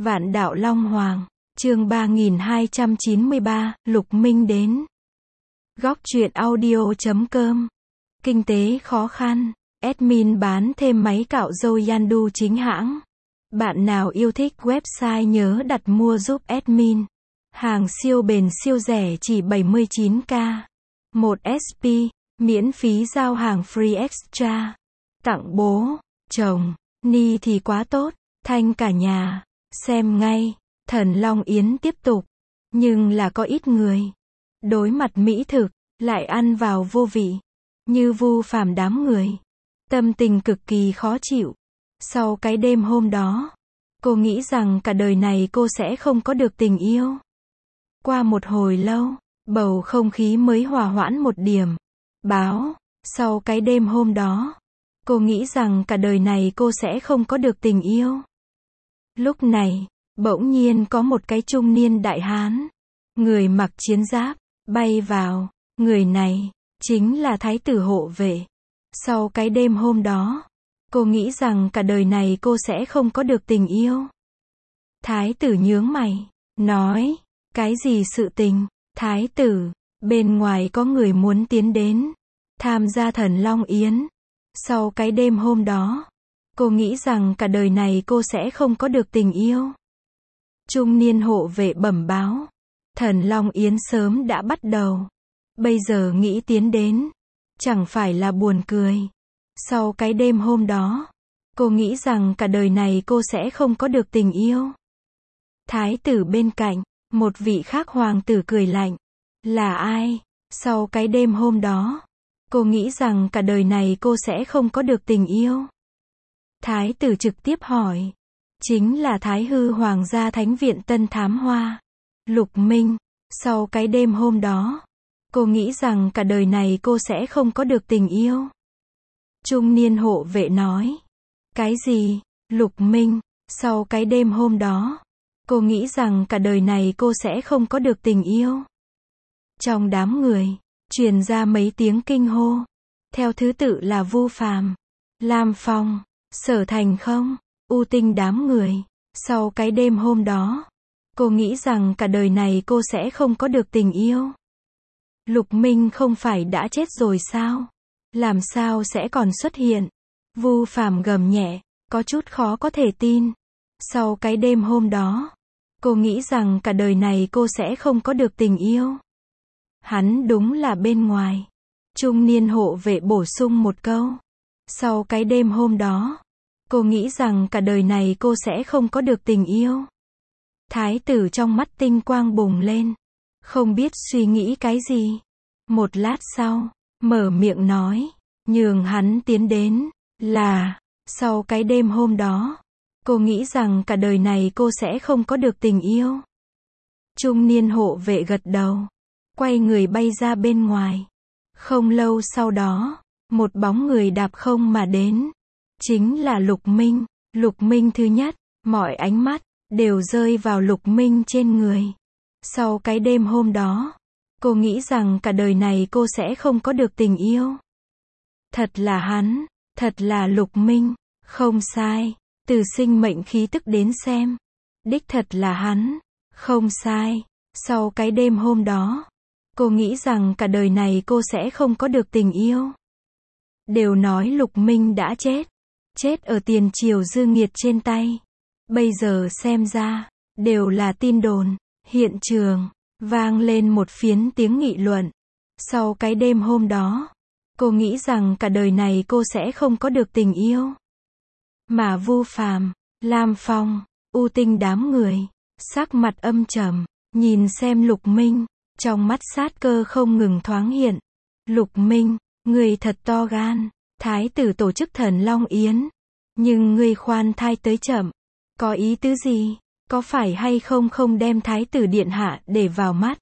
Vạn đạo Long Hoàng, chương 3293, Lục Minh đến. Góc truyện audio.com. Kinh tế khó khăn, admin bán thêm máy cạo râu Yandu chính hãng. Bạn nào yêu thích website nhớ đặt mua giúp admin. Hàng siêu bền siêu rẻ chỉ 79k. 1 SP, miễn phí giao hàng free extra. Tặng bố, chồng, ni thì quá tốt, thanh cả nhà. Xem ngay, Thần Long Yến tiếp tục. Nhưng là có ít người. Đối mặt mỹ thực, lại ăn vào vô vị. Như vu phàm đám người. Tâm tình cực kỳ khó chịu. Sau cái đêm hôm đó, cô nghĩ rằng cả đời này cô sẽ không có được tình yêu. Qua một hồi lâu, bầu không khí mới hòa hoãn một điểm. Báo, sau cái đêm hôm đó, cô nghĩ rằng cả đời này cô sẽ không có được tình yêu. Lúc này, bỗng nhiên có một cái trung niên đại hán, người mặc chiến giáp, bay vào. Người này, chính là thái tử hộ vệ. Sau cái đêm hôm đó, cô nghĩ rằng cả đời này cô sẽ không có được tình yêu. Thái tử nhướng mày, nói, cái gì sự tình? Thái tử, bên ngoài có người muốn tiến đến, tham gia Thần Long Yến. Sau cái đêm hôm đó, cô nghĩ rằng cả đời này cô sẽ không có được tình yêu. Trung niên hộ vệ bẩm báo, Thần Long Yến sớm đã bắt đầu. Bây giờ nghĩ tiến đến, chẳng phải là buồn cười. Sau cái đêm hôm đó, cô nghĩ rằng cả đời này cô sẽ không có được tình yêu. Thái tử bên cạnh, một vị khác hoàng tử cười lạnh. Là ai? Sau cái đêm hôm đó, cô nghĩ rằng cả đời này cô sẽ không có được tình yêu. Thái tử trực tiếp hỏi. Chính là Thái hư Hoàng gia Thánh viện Tân Thám Hoa. Lục Minh. Sau cái đêm hôm đó, cô nghĩ rằng cả đời này cô sẽ không có được tình yêu. Trung niên hộ vệ nói. Cái gì? Lục Minh. Sau cái đêm hôm đó, cô nghĩ rằng cả đời này cô sẽ không có được tình yêu. Trong đám người, truyền ra mấy tiếng kinh hô. Theo thứ tự là Vu Phàm, Lam Phong, Sở Thành Không, U Tinh đám người. Sau cái đêm hôm đó, cô nghĩ rằng cả đời này cô sẽ không có được tình yêu. Lục Minh không phải đã chết rồi sao? Làm sao sẽ còn xuất hiện? Vu Phàm gầm nhẹ, có chút khó có thể tin. Sau cái đêm hôm đó, cô nghĩ rằng cả đời này cô sẽ không có được tình yêu. Hắn đúng là bên ngoài. Trung niên hộ vệ bổ sung một câu. Sau cái đêm hôm đó, cô nghĩ rằng cả đời này cô sẽ không có được tình yêu. Thái tử trong mắt tinh quang bùng lên. Không biết suy nghĩ cái gì. Một lát sau, mở miệng nói. Nhường hắn tiến đến. Là, sau cái đêm hôm đó, cô nghĩ rằng cả đời này cô sẽ không có được tình yêu. Trung niên hộ vệ gật đầu. Quay người bay ra bên ngoài. Không lâu sau đó, một bóng người đạp không mà đến. Chính là Lục Minh. Lục Minh thứ nhất, mọi ánh mắt đều rơi vào Lục Minh trên người. Sau cái đêm hôm đó, cô nghĩ rằng cả đời này cô sẽ không có được tình yêu. Thật là hắn, thật là Lục Minh, không sai, từ sinh mệnh khí tức đến xem. Đích thật là hắn, không sai. Sau cái đêm hôm đó, cô nghĩ rằng cả đời này cô sẽ không có được tình yêu. Đều nói Lục Minh đã chết. Chết ở tiền triều dư nghiệt trên tay. Bây giờ xem ra, đều là tin đồn. Hiện trường, vang lên một phiến tiếng nghị luận. Sau cái đêm hôm đó, cô nghĩ rằng cả đời này cô sẽ không có được tình yêu. Mà Vu Phàm, Lam Phong, U Tinh đám người, sắc mặt âm trầm, nhìn xem Lục Minh, trong mắt sát cơ không ngừng thoáng hiện. Lục Minh, người thật to gan. Thái tử tổ chức Thần Long Yến. Nhưng ngươi khoan thai tới chậm. Có ý tứ gì? Có phải hay không không đem Thái tử điện hạ để vào mắt?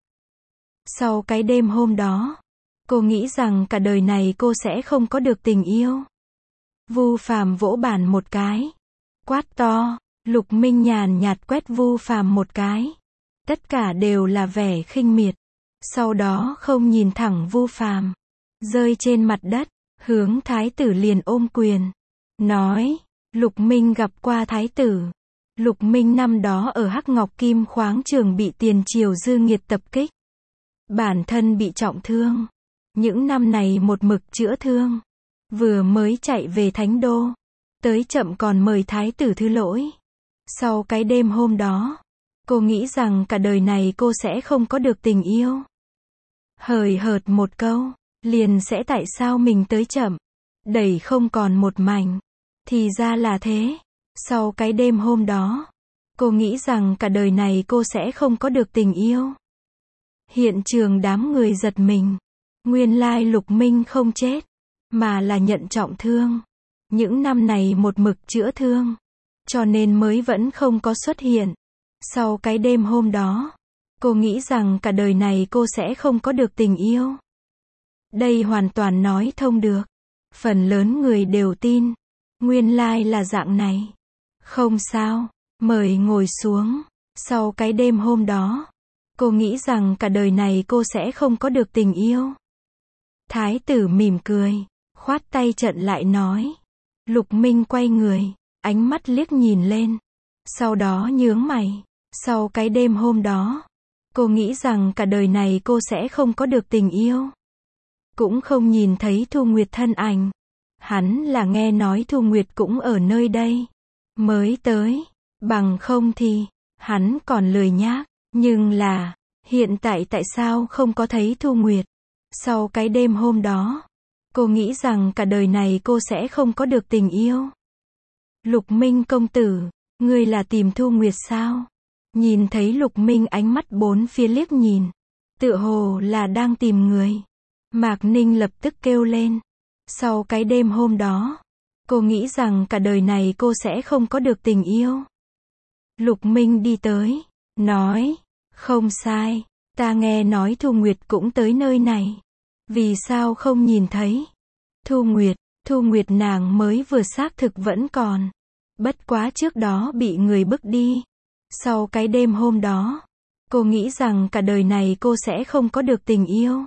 Sau cái đêm hôm đó, cô nghĩ rằng cả đời này cô sẽ không có được tình yêu. Vu Phàm vỗ bàn một cái. Quát to. Lục Minh nhàn nhạt quét Vu Phàm một cái. Tất cả đều là vẻ khinh miệt. Sau đó không nhìn thẳng Vu Phàm, rơi trên mặt đất. Hướng thái tử liền ôm quyền. Nói, Lục Minh gặp qua thái tử. Lục Minh năm đó ở Hắc Ngọc Kim Khoáng Trường bị tiền triều dư nghiệt tập kích. Bản thân bị trọng thương. Những năm này một mực chữa thương. Vừa mới chạy về Thánh Đô. Tới chậm còn mời Thái tử thứ lỗi. Sau cái đêm hôm đó, cô nghĩ rằng cả đời này cô sẽ không có được tình yêu. Hời hợt một câu, liền sẽ tại sao mình tới chậm. Đẩy không còn một mảnh. Thì ra là thế. Sau cái đêm hôm đó, cô nghĩ rằng cả đời này cô sẽ không có được tình yêu. Hiện trường đám người giật mình. Nguyên lai Lục Minh không chết, mà là nhận trọng thương. Những năm này một mực chữa thương, cho nên mới vẫn không có xuất hiện. Sau cái đêm hôm đó, cô nghĩ rằng cả đời này cô sẽ không có được tình yêu. Đây hoàn toàn nói thông được. Phần lớn người đều tin. Nguyên lai là dạng này. Không sao, mời ngồi xuống. Sau cái đêm hôm đó, cô nghĩ rằng cả đời này cô sẽ không có được tình yêu. Thái tử mỉm cười, khoát tay trận lại nói. Lục Minh quay người, ánh mắt liếc nhìn lên. Sau đó nhướng mày. Sau cái đêm hôm đó, cô nghĩ rằng cả đời này cô sẽ không có được tình yêu. Cũng không nhìn thấy Thu Nguyệt thân ảnh. Hắn là nghe nói Thu Nguyệt cũng ở nơi đây. Mới tới. Bằng không thì, hắn còn lười nhác. Nhưng là, hiện tại tại sao không có thấy Thu Nguyệt? Sau cái đêm hôm đó, cô nghĩ rằng cả đời này cô sẽ không có được tình yêu. Lục Minh công tử, ngươi là tìm Thu Nguyệt sao? Nhìn thấy Lục Minh ánh mắt bốn phía liếc nhìn. Tựa hồ là đang tìm người. Mạc Ninh lập tức kêu lên. Sau cái đêm hôm đó, cô nghĩ rằng cả đời này cô sẽ không có được tình yêu. Lục Minh đi tới, nói, không sai, ta nghe nói Thu Nguyệt cũng tới nơi này. Vì sao không nhìn thấy? Thu Nguyệt nàng mới vừa xác thực vẫn còn. Bất quá trước đó bị người bức đi. Sau cái đêm hôm đó, cô nghĩ rằng cả đời này cô sẽ không có được tình yêu.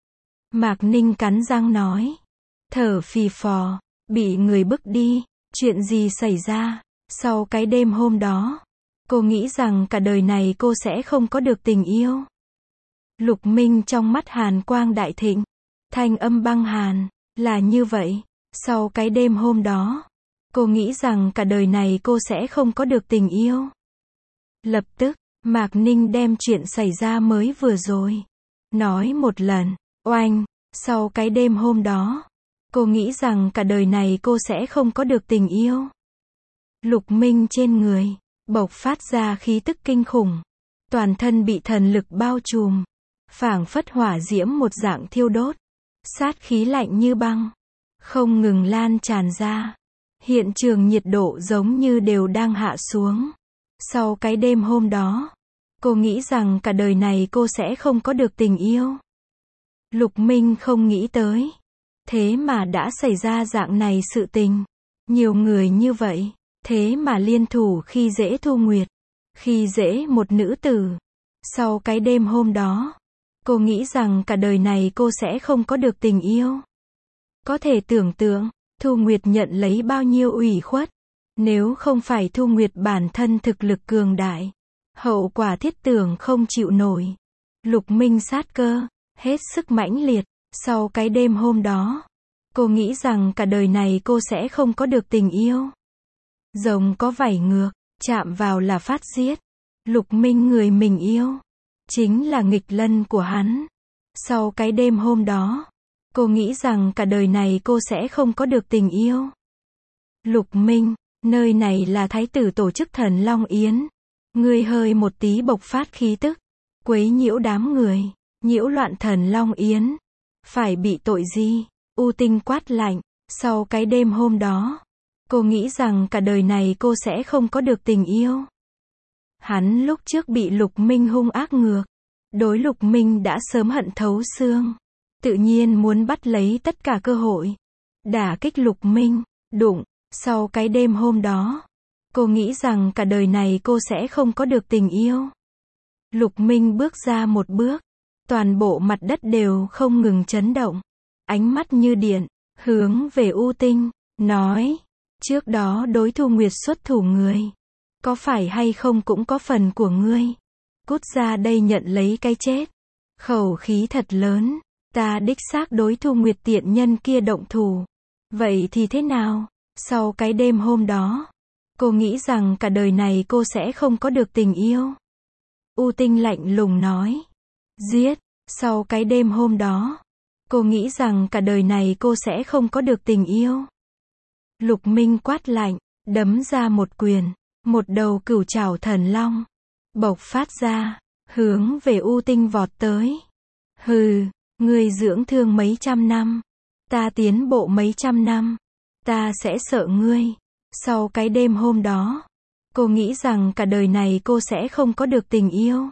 Mạc Ninh cắn răng nói. Thở phì phò, bị người bức đi, chuyện gì xảy ra? Sau cái đêm hôm đó, cô nghĩ rằng cả đời này cô sẽ không có được tình yêu. Lục Minh trong mắt hàn quang đại thịnh, thanh âm băng hàn, là như vậy. Sau cái đêm hôm đó, cô nghĩ rằng cả đời này cô sẽ không có được tình yêu. Lập tức, Mạc Ninh đem chuyện xảy ra mới vừa rồi nói một lần. Oanh, sau cái đêm hôm đó, cô nghĩ rằng cả đời này cô sẽ không có được tình yêu. Lục Minh trên người bộc phát ra khí tức kinh khủng, toàn thân bị thần lực bao trùm, phảng phất hỏa diễm một dạng thiêu đốt, sát khí lạnh như băng, không ngừng lan tràn ra. Hiện trường nhiệt độ giống như đều đang hạ xuống. Sau cái đêm hôm đó, cô nghĩ rằng cả đời này cô sẽ không có được tình yêu. Lục Minh không nghĩ tới. Thế mà đã xảy ra dạng này sự tình. Nhiều người như vậy, thế mà liên thủ khi dễ Thu Nguyệt, khi dễ một nữ tử. Sau cái đêm hôm đó, cô nghĩ rằng cả đời này cô sẽ không có được tình yêu. Có thể tưởng tượng, Thu Nguyệt nhận lấy bao nhiêu ủy khuất. Nếu không phải Thu Nguyệt bản thân thực lực cường đại, hậu quả thiết tưởng không chịu nổi. Lục Minh sát cơ, hết sức mãnh liệt. Sau cái đêm hôm đó, cô nghĩ rằng cả đời này cô sẽ không có được tình yêu. Rồng có vảy ngược, chạm vào là phát giết. Lục Minh người mình yêu, chính là nghịch lân của hắn. Sau cái đêm hôm đó, cô nghĩ rằng cả đời này cô sẽ không có được tình yêu. Lục Minh, nơi này là thái tử tổ chức Thần Long Yến. Ngươi hơi một tí bộc phát khí tức, quấy nhiễu đám người, nhiễu loạn Thần Long Yến. Phải bị tội gì? U Tinh quát lạnh. Sau cái đêm hôm đó, cô nghĩ rằng cả đời này cô sẽ không có được tình yêu. Hắn lúc trước bị Lục Minh hung ác ngược. Đối Lục Minh đã sớm hận thấu xương. Tự nhiên muốn bắt lấy tất cả cơ hội. Đả kích Lục Minh. Đụng. Sau cái đêm hôm đó, cô nghĩ rằng cả đời này cô sẽ không có được tình yêu. Lục Minh bước ra một bước. Toàn bộ mặt đất đều không ngừng chấn động. Ánh mắt như điện, hướng về U Tinh, nói. Trước đó đối Thu Nguyệt xuất thủ người, có phải hay không cũng có phần của ngươi. Cút ra đây nhận lấy cái chết. Khẩu khí thật lớn, ta đích xác đối Thu Nguyệt tiện nhân kia động thủ. Vậy thì thế nào? Sau cái đêm hôm đó, cô nghĩ rằng cả đời này cô sẽ không có được tình yêu. U Tinh lạnh lùng nói. Giết. Sau cái đêm hôm đó, cô nghĩ rằng cả đời này cô sẽ không có được tình yêu. Lục Minh quát lạnh, đấm ra một quyền, một đầu cửu trảo thần long bộc phát ra, hướng về U Tinh vọt tới. Hừ, ngươi dưỡng thương mấy trăm năm, ta tiến bộ mấy trăm năm, ta sẽ sợ ngươi. Sau cái đêm hôm đó, cô nghĩ rằng cả đời này cô sẽ không có được tình yêu.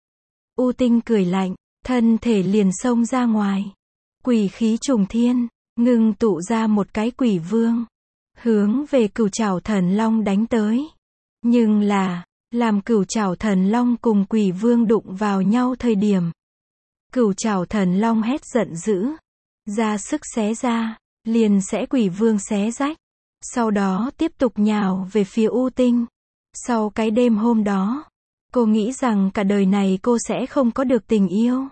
U Tinh cười lạnh, thân thể liền xông ra ngoài. Quỷ khí trùng thiên, ngưng tụ ra một cái quỷ vương, hướng về cửu trảo thần long đánh tới. Nhưng là, làm cửu trảo thần long cùng quỷ vương đụng vào nhau thời điểm, cửu trảo thần long hét giận dữ, ra sức xé ra, liền sẽ quỷ vương xé rách. Sau đó tiếp tục nhào về phía U Tinh. Sau cái đêm hôm đó, cô nghĩ rằng cả đời này cô sẽ không có được tình yêu.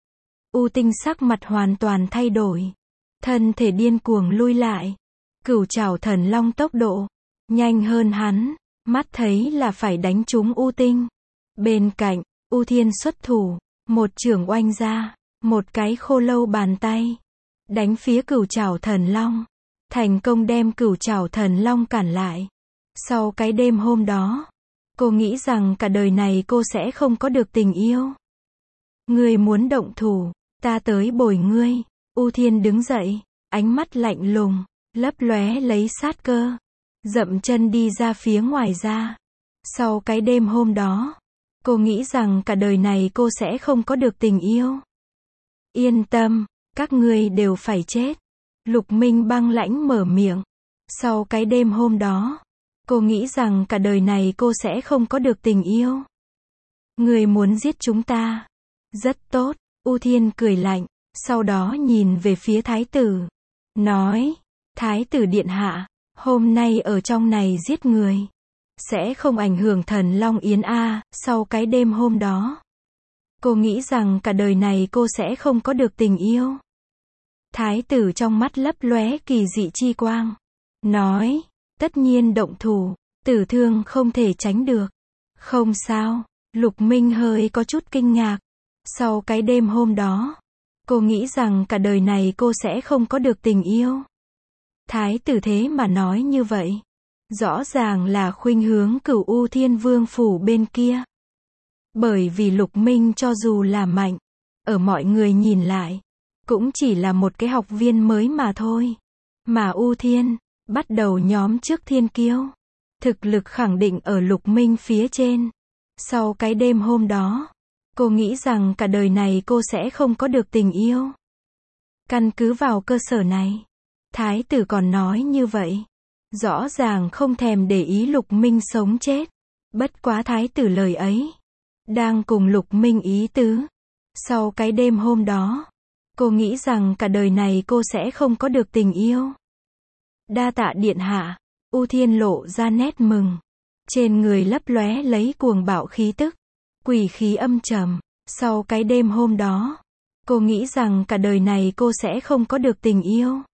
U Tinh sắc mặt hoàn toàn thay đổi, thân thể điên cuồng lui lại. Cửu trảo thần long tốc độ nhanh hơn hắn, mắt thấy là phải đánh trúng U Tinh. Bên cạnh, U Thiên xuất thủ, một chưởng oanh ra, một cái khô lâu bàn tay, đánh phía cửu trảo thần long, thành công đem cửu trảo thần long cản lại. Sau cái đêm hôm đó, cô nghĩ rằng cả đời này cô sẽ không có được tình yêu. Ngươi muốn động thủ, ta tới bồi ngươi. U Thiên đứng dậy, ánh mắt lạnh lùng, lấp lóe lấy sát cơ, dậm chân đi ra phía ngoài ra. Sau cái đêm hôm đó, cô nghĩ rằng cả đời này cô sẽ không có được tình yêu. Yên tâm, các ngươi đều phải chết. Lục Minh băng lãnh mở miệng. Sau cái đêm hôm đó, cô nghĩ rằng cả đời này cô sẽ không có được tình yêu. Ngươi muốn giết chúng ta? Rất tốt. U Thiên cười lạnh, sau đó nhìn về phía thái tử, nói, thái tử điện hạ, hôm nay ở trong này giết người, sẽ không ảnh hưởng thần Long Yến a. Sau cái đêm hôm đó, cô nghĩ rằng cả đời này cô sẽ không có được tình yêu. Thái tử trong mắt lấp lóe kỳ dị chi quang, nói, tất nhiên động thủ, tử thương không thể tránh được. Không sao. Lục Minh hơi có chút kinh ngạc. Sau cái đêm hôm đó, cô nghĩ rằng cả đời này cô sẽ không có được tình yêu. Thái tử thế mà nói như vậy, rõ ràng là khuynh hướng Cửu U Thiên Vương phủ bên kia. Bởi vì Lục Minh cho dù là mạnh, ở mọi người nhìn lại, cũng chỉ là một cái học viên mới mà thôi. Mà U Thiên, bắt đầu nhóm trước thiên kiêu, thực lực khẳng định ở Lục Minh phía trên. Sau cái đêm hôm đó, cô nghĩ rằng cả đời này cô sẽ không có được tình yêu. Căn cứ vào cơ sở này, thái tử còn nói như vậy, rõ ràng không thèm để ý Lục Minh sống chết. Bất quá thái tử lời ấy, đang cùng Lục Minh ý tứ. Sau cái đêm hôm đó, cô nghĩ rằng cả đời này cô sẽ không có được tình yêu. Đa tạ điện hạ. U Thiên lộ ra nét mừng, trên người lấp lóe lấy cuồng bạo khí tức, quỷ khí âm trầm. Sau cái đêm hôm đó, cô nghĩ rằng cả đời này cô sẽ không có được tình yêu.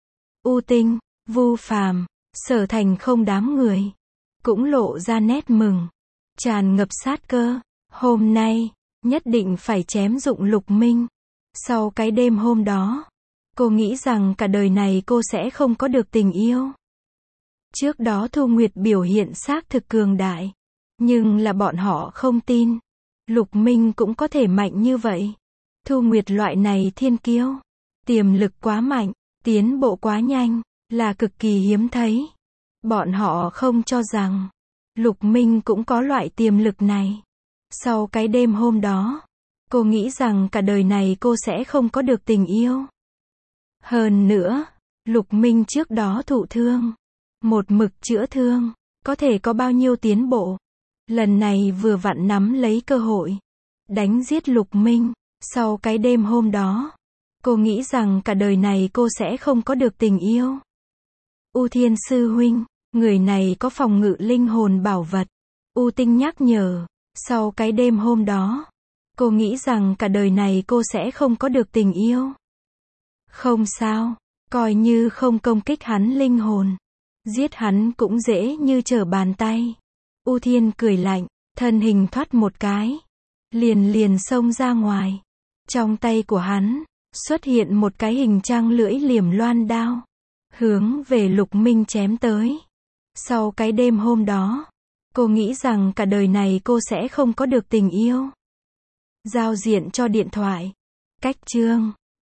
U Tinh, Vu Phàm, Sở Thành không đám người, cũng lộ ra nét mừng, tràn ngập sát cơ. Hôm nay, nhất định phải chém dụng Lục Minh. Sau cái đêm hôm đó, cô nghĩ rằng cả đời này cô sẽ không có được tình yêu. Trước đó Thu Nguyệt biểu hiện xác thực cường đại, nhưng là bọn họ không tin Lục Minh cũng có thể mạnh như vậy. Thu Nguyệt loại này thiên kiêu, tiềm lực quá mạnh, tiến bộ quá nhanh, là cực kỳ hiếm thấy. Bọn họ không cho rằng Lục Minh cũng có loại tiềm lực này. Sau cái đêm hôm đó, cô nghĩ rằng cả đời này cô sẽ không có được tình yêu. Hơn nữa, Lục Minh trước đó thụ thương, một mực chữa thương, có thể có bao nhiêu tiến bộ. Lần này vừa vặn nắm lấy cơ hội, đánh giết Lục Minh. Sau cái đêm hôm đó, cô nghĩ rằng cả đời này cô sẽ không có được tình yêu. U Thiên sư huynh, người này có phòng ngự linh hồn bảo vật, U Tinh nhắc nhở. Sau cái đêm hôm đó, cô nghĩ rằng cả đời này cô sẽ không có được tình yêu. Không sao, coi như không công kích hắn linh hồn. Giết hắn cũng dễ như trở bàn tay. U Thiên cười lạnh, thân hình thoát một cái. Liền xông ra ngoài. Trong tay của hắn, xuất hiện một cái hình trăng lưỡi liềm loan đao. Hướng về Lục Minh chém tới. Sau cái đêm hôm đó, cô nghĩ rằng cả đời này cô sẽ không có được tình yêu. Giao diện cho điện thoại. Cách chương